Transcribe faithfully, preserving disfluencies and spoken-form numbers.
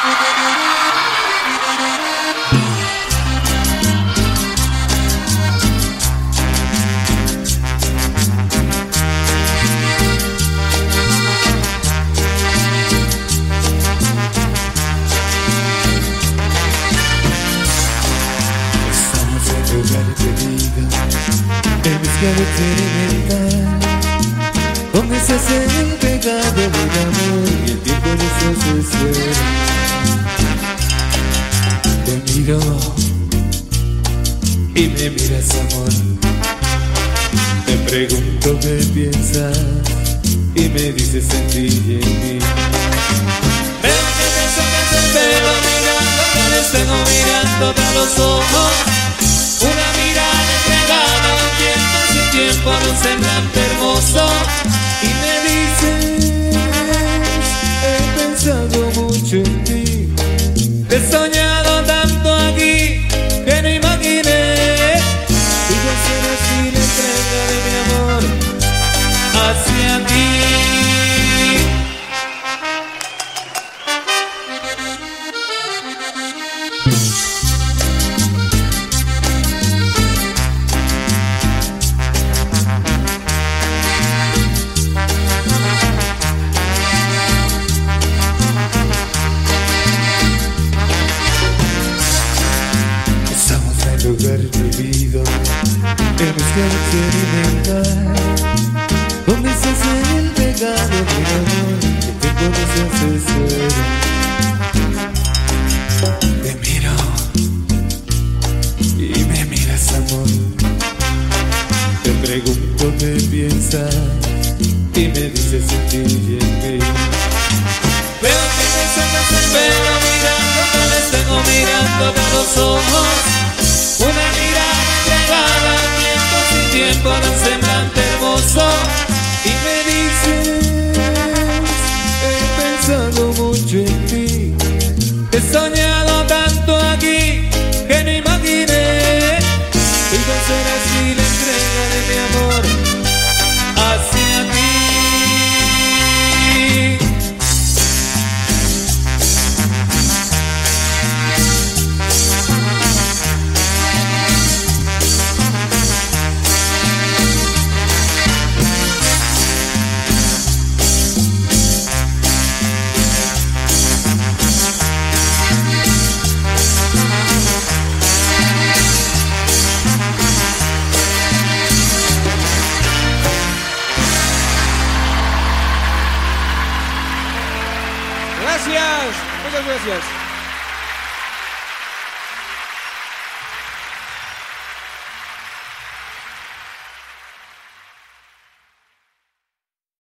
El mezclado experimental, donde se hace el pecado del amor y el tiempo de su sucede. Te miro y me miras, amor. Te pregunto qué piensas y me dices en ti y en mí. Veo que te sacas el pelo mirando, te les tengo mirándote a los ojos. Una mirada entregada a un tiempo sin tiempo, en un semblante hermoso. Y me dices, he pensado mucho en ti. Te he soñado tanto aquí que no imaginé. Y yo será así la entrega de mi amor hacia ti. Lugar prohibido, el mezclado experimental, donde se hace el pecado del amor, el tiempo no se hace suero. Te miro y me miras, amor. Te pregunto qué piensas y me dices en ti y en mí. Veo que te sacas el pelo mirando, te les tengo mirando a los ojos. Una mirada entregada a tiempo sin tiempo, en un semblante hermoso. Y me dices, he pensado mucho en ti. Te he soñado tanto aquí que no imaginé. Y va a ser así la entrega de mi amor hacia ti. Gracias, muchas gracias.